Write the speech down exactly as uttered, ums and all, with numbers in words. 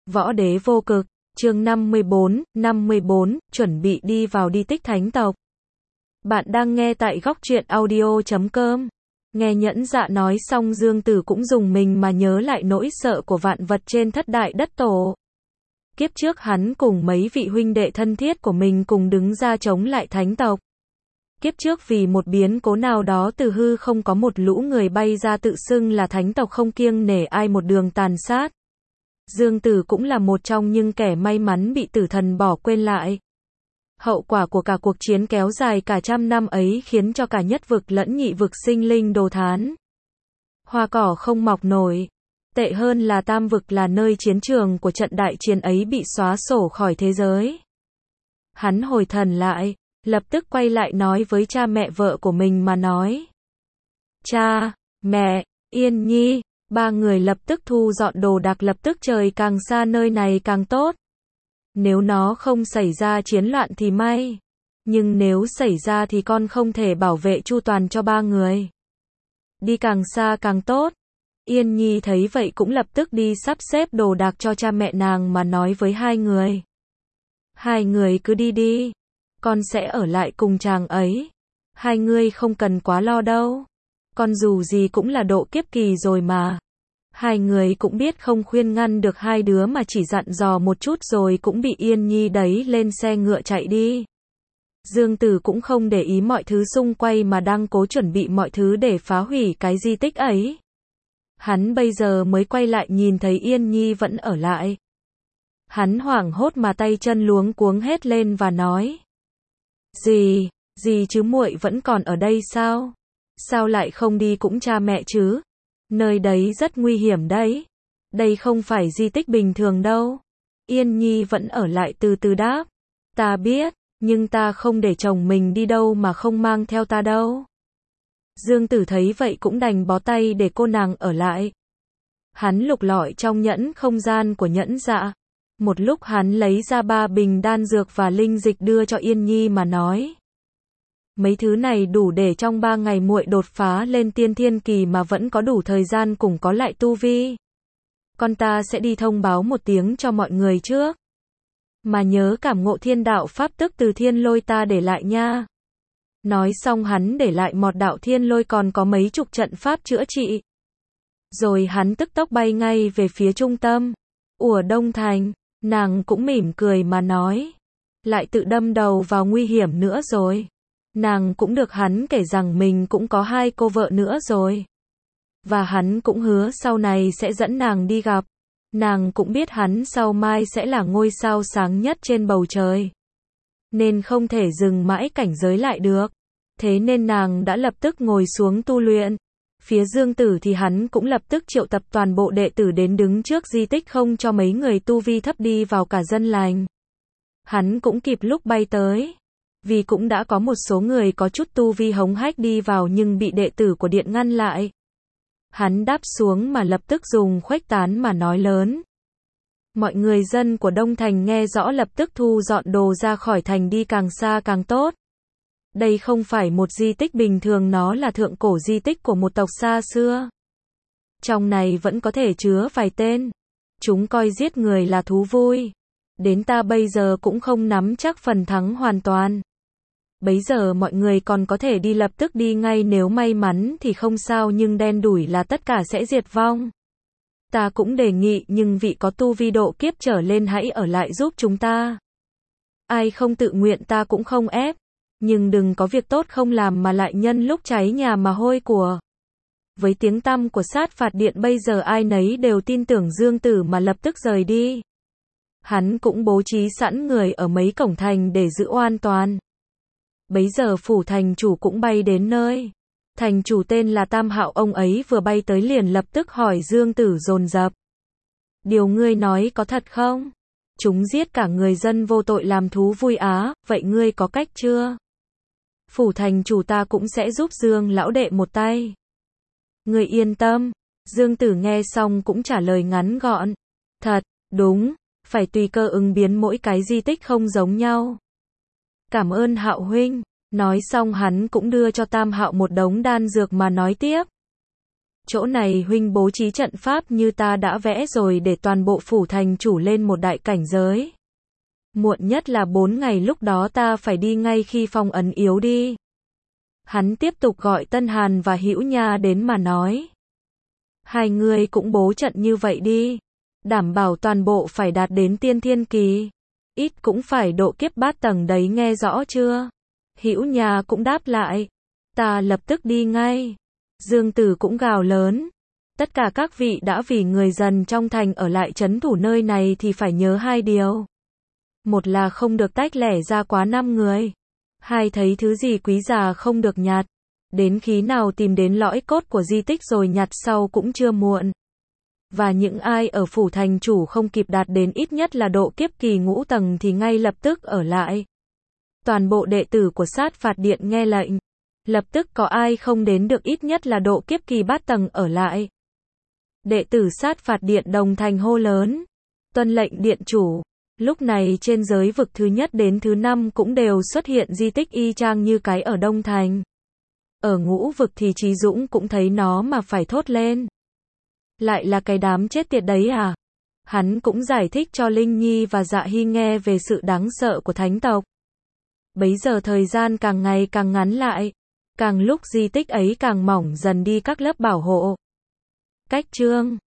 Võ Đế Vô Cực, chương năm mươi bốn, năm mươi bốn, chuẩn bị đi vào di tích thánh tộc. Bạn đang nghe tại góc truyện audio chấm com. Nghe Nhẫn Dạ nói xong Dương Tử cũng dùng mình mà nhớ lại nỗi sợ của vạn vật trên thất đại đất tổ. Kiếp trước hắn cùng mấy vị huynh đệ thân thiết của mình cùng đứng ra chống lại thánh tộc. Kiếp trước vì một biến cố nào đó từ hư không có một lũ người bay ra tự xưng là thánh tộc không kiêng nể ai một đường tàn sát. Dương Tử cũng là một trong những kẻ may mắn bị tử thần bỏ quên lại. Hậu quả của cả cuộc chiến kéo dài cả trăm năm ấy khiến cho cả nhất vực lẫn nhị vực sinh linh đồ thán. Hoa cỏ không mọc nổi. Tệ hơn là tam vực là nơi chiến trường của trận đại chiến ấy bị xóa sổ khỏi thế giới. Hắn hồi thần lại, lập tức quay lại nói với cha mẹ vợ của mình mà nói. Cha, mẹ, Yên Nhi, ba người lập tức thu dọn đồ đạc, lập tức trời càng xa nơi này càng tốt. Nếu nó không xảy ra chiến loạn thì may. Nhưng nếu xảy ra thì con không thể bảo vệ chu toàn cho ba người. Đi càng xa càng tốt. Yên Nhi thấy vậy cũng lập tức đi sắp xếp đồ đạc cho cha mẹ nàng mà nói với hai người. Hai người cứ đi đi. Con sẽ ở lại cùng chàng ấy. Hai người không cần quá lo đâu. Con dù gì cũng là độ kiếp kỳ rồi mà. Hai người cũng biết không khuyên ngăn được hai đứa mà chỉ dặn dò một chút rồi cũng bị Yên Nhi đẩy lên xe ngựa chạy đi. Dương Tử cũng không để ý mọi thứ xung quanh mà đang cố chuẩn bị mọi thứ để phá hủy cái di tích ấy. Hắn bây giờ mới quay lại nhìn thấy Yên Nhi vẫn ở lại. Hắn hoảng hốt mà tay chân luống cuống hết lên và nói. Gì, gì chứ, muội vẫn còn ở đây sao? Sao lại không đi cũng cha mẹ chứ? Nơi đấy rất nguy hiểm đấy. Đây không phải di tích bình thường đâu. Yên Nhi vẫn ở lại từ từ đáp. Ta biết, nhưng ta không để chồng mình đi đâu mà không mang theo ta đâu. Dương Tử thấy vậy cũng đành bó tay để cô nàng ở lại. Hắn lục lọi trong nhẫn không gian của Nhẫn Dạ. Một lúc hắn lấy ra ba bình đan dược và linh dịch đưa cho Yên Nhi mà nói. Mấy thứ này đủ để trong ba ngày muội đột phá lên tiên thiên kỳ mà vẫn có đủ thời gian củng có lại tu vi. Con ta sẽ đi thông báo một tiếng cho mọi người trước. Mà nhớ cảm ngộ thiên đạo pháp tức từ thiên lôi ta để lại nha. Nói xong hắn để lại một đạo thiên lôi còn có mấy chục trận pháp chữa trị. Rồi hắn tức tốc bay ngay về phía trung tâm. Ủa Đông Thành, nàng cũng mỉm cười mà nói. Lại tự đâm đầu vào nguy hiểm nữa rồi. Nàng cũng được hắn kể rằng mình cũng có hai cô vợ nữa rồi. Và hắn cũng hứa sau này sẽ dẫn nàng đi gặp. Nàng cũng biết hắn sau mai sẽ là ngôi sao sáng nhất trên bầu trời. Nên không thể dừng mãi cảnh giới lại được. Thế nên nàng đã lập tức ngồi xuống tu luyện. Phía Dương Tử thì hắn cũng lập tức triệu tập toàn bộ đệ tử đến đứng trước di tích không cho mấy người tu vi thấp đi vào cả dân lành. Hắn cũng kịp lúc bay tới. Vì cũng đã có một số người có chút tu vi hống hách đi vào nhưng bị đệ tử của điện ngăn lại. Hắn đáp xuống mà lập tức dùng khuếch tán mà nói lớn. Mọi người dân của Đông Thành nghe rõ lập tức thu dọn đồ ra khỏi thành đi càng xa càng tốt. Đây không phải một di tích bình thường, nó là thượng cổ di tích của một tộc xa xưa. Trong này vẫn có thể chứa vài tên. Chúng coi giết người là thú vui. Đến ta bây giờ cũng không nắm chắc phần thắng hoàn toàn. Bấy giờ mọi người còn có thể đi lập tức đi ngay, nếu may mắn thì không sao, nhưng đen đủi là tất cả sẽ diệt vong. Ta cũng đề nghị nhưng vị có tu vi độ kiếp trở lên hãy ở lại giúp chúng ta. Ai không tự nguyện ta cũng không ép. Nhưng đừng có việc tốt không làm mà lại nhân lúc cháy nhà mà hôi của. Với tiếng tăm của sát phạt điện bây giờ ai nấy đều tin tưởng Dương Tử mà lập tức rời đi. Hắn cũng bố trí sẵn người ở mấy cổng thành để giữ an toàn. Bấy giờ phủ thành chủ cũng bay đến nơi. Thành chủ tên là Tam Hạo, ông ấy vừa bay tới liền lập tức hỏi Dương Tử dồn dập. Điều ngươi nói có thật không? Chúng giết cả người dân vô tội làm thú vui á, vậy ngươi có cách chưa? Phủ thành chủ ta cũng sẽ giúp Dương lão đệ một tay. Ngươi yên tâm. Dương Tử nghe xong cũng trả lời ngắn gọn. Thật, đúng, phải tùy cơ ứng biến, mỗi cái di tích không giống nhau. Cảm ơn Hạo huynh. Nói xong hắn cũng đưa cho Tam Hạo một đống đan dược mà nói tiếp. Chỗ này huynh bố trí trận pháp như ta đã vẽ rồi để toàn bộ phủ thành chủ lên một đại cảnh giới. Muộn nhất là bốn ngày lúc đó ta phải đi ngay khi phong ấn yếu đi. Hắn tiếp tục gọi Tân Hàn và Hữu Nha đến mà nói. Hai người cũng bố trận như vậy đi. Đảm bảo toàn bộ phải đạt đến tiên thiên kỳ. Ít cũng phải độ kiếp bát tầng đấy nghe rõ chưa? Hữu Nha cũng đáp lại. Ta lập tức đi ngay. Dương Tử cũng gào lớn. Tất cả các vị đã vì người dần trong thành ở lại trấn thủ nơi này thì phải nhớ hai điều. Một là không được tách lẻ ra quá năm người. Hai thấy thứ gì quý giá không được nhặt. Đến khi nào tìm đến lõi cốt của di tích rồi nhặt sau cũng chưa muộn. Và những ai ở phủ thành chủ không kịp đạt đến ít nhất là độ kiếp kỳ ngũ tầng thì ngay lập tức ở lại. Toàn bộ đệ tử của sát phạt điện nghe lệnh. Lập tức có ai không đến được ít nhất là độ kiếp kỳ bát tầng ở lại. Đệ tử sát phạt điện đồng thành hô lớn. Tuân lệnh điện chủ. Lúc này trên giới vực thứ nhất đến thứ năm cũng đều xuất hiện di tích y chang như cái ở Đông Thành. Ở ngũ vực thì Trí Dũng cũng thấy nó mà phải thốt lên. Lại là cái đám chết tiệt đấy à? Hắn cũng giải thích cho Linh Nhi và Dạ Hy nghe về sự đáng sợ của thánh tộc. Bấy giờ thời gian càng ngày càng ngắn lại. Càng lúc di tích ấy càng mỏng dần đi các lớp bảo hộ. Cách chương